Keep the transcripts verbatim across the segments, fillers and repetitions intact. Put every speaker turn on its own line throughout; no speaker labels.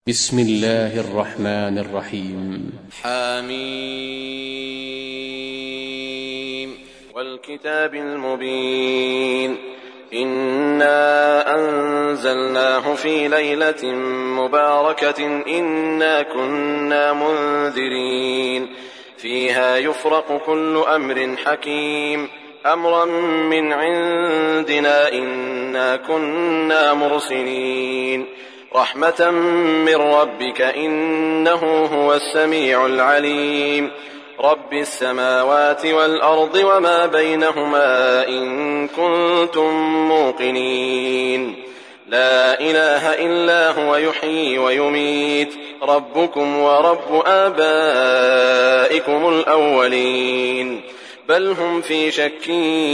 بسم الله الرحمن الرحيم.
حميم والكتاب المبين. إنا أنزلناه في ليلة مباركة إنا كنا منذرين فيها يفرق كل أمر حكيم أمرا من عندنا إنا كنا مرسلين رحمة من ربك إنه هو السميع العليم رب السماوات والأرض وما بينهما إن كنتم موقنين لا إله إلا هو يحيي ويميت ربكم ورب آبائكم الأولين بل هم في شك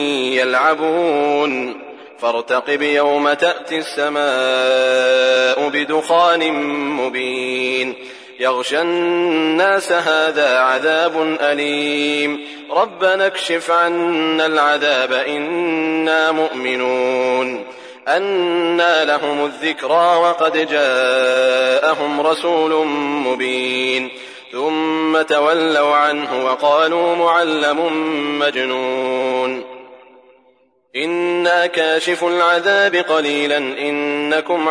يلعبون فارتقب يوم تأتي السماء بدخان مبين يغشى الناس هذا عذاب أليم ربنا اكشف عنا العذاب إنا مؤمنون أنى لهم الذكرى وقد جاءهم رسول مبين ثم تولوا عنه وقالوا معلم مجنون إنا كاشف العذاب قليلا إنكم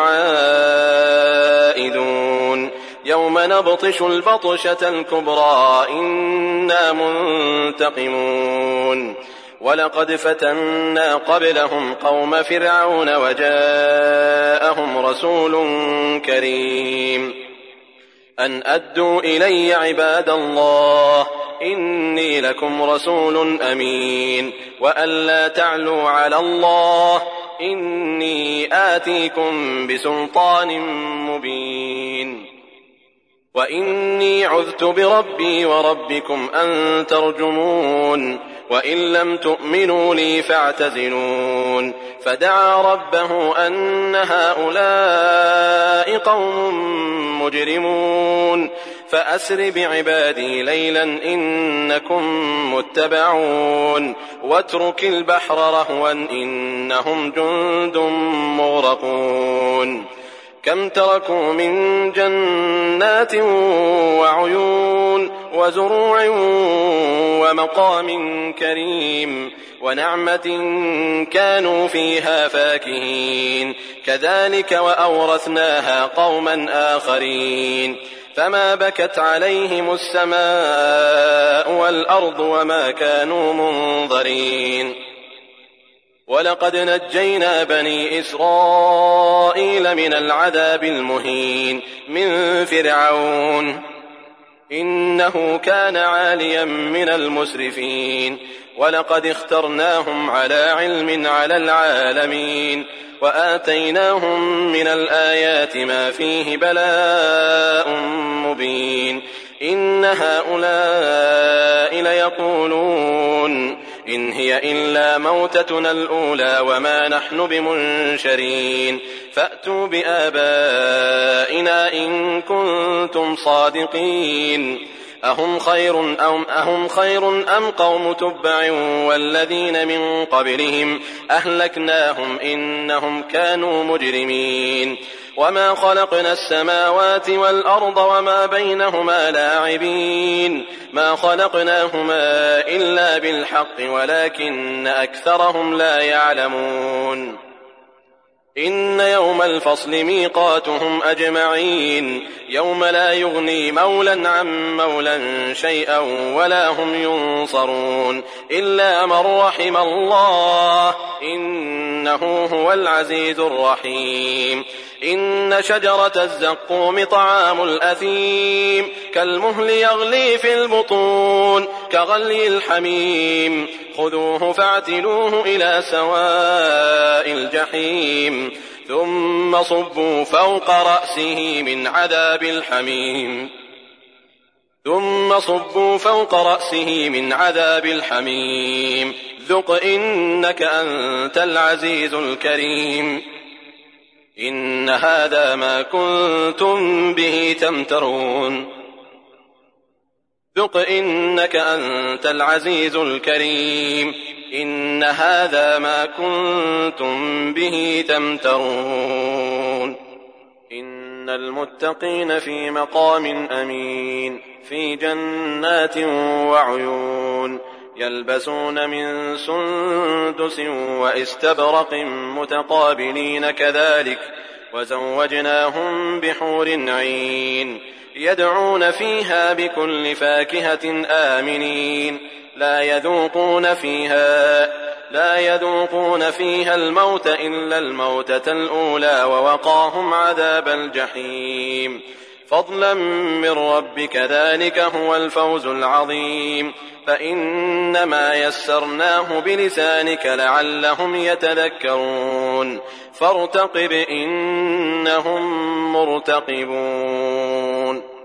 عائدون يوم نبطش البطشة الكبرى إنا منتقمون ولقد فتنا قبلهم قوم فرعون وجاءهم رسول كريم أن أدوا إلي عباد الله إني لكم رسول أمين وأن لا تعلوا على الله إني آتيكم بسلطان مبين وإني عذت بربي وربكم أن ترجمون وإن لم تؤمنوا لي فاعتزلون فدعا ربه أن هؤلاء قوم مجرمون فأسر بعبادي ليلا إنكم متبعون واترك البحر رهوا إنهم جند مغرقون كم تركوا من جنات وعيون وزروع ومقام كريم ونعمة كانوا فيها فاكهين كذلك وأورثناها قوما آخرين فما بكت عليهم السماء والأرض وما كانوا منظرين ولقد نجينا بني إسرائيل من العذاب المهين من فرعون إنه كان عاليا من المسرفين ولقد اخترناهم على علم على العالمين وآتيناهم من الآيات ما فيه بلاء مبين إن هؤلاء ليقولون إن هي إلا موتتنا الأولى وما نحن بمنشرين فأتوا بآبائنا إن كنتم صادقين أهم خير أم, أهم خير أم قوم تبع والذين من قبلهم أهلكناهم إنهم كانوا مجرمين وما خلقنا السماوات والأرض وما بينهما لاعبين ما خلقناهما إلا بالحق ولكن أكثرهم لا يعلمون إن يوم الفصل ميقاتهم أجمعين يوم لا يغني مولا عن مولا شيئا ولا هم ينصرون إلا من رحم الله إنه هو العزيز الرحيم إن شجرة الزقوم طعام الأثيم كالمهل يغلي في البطون كغلي الحميم خذوه فاعتلوه إلى سواء الجحيم ثم صبوا فوق رأسه من عذاب الحميم ثم صبوا فوق رأسه من عذاب الحميم ذق إنك أنت العزيز الكريم إن هذا ما كنتم به تمترون ذق إنك أنت العزيز الكريم إن هذا ما كنتم به تمترون إن إن المتقين في مقام أمين في جنات وعيون يلبسون من سندس واستبرق متقابلين كذلك وزوجناهم بحور عين يدعون فيها بكل فاكهة آمنين لا يذوقون فيها لا يذوقون فيها الموت إلا الموتة الأولى ووقاهم عذاب الجحيم فضلا من ربك ذلك هو الفوز العظيم فإنما يسرناه بلسانك لعلهم يتذكرون فارتقب إنهم مرتقبون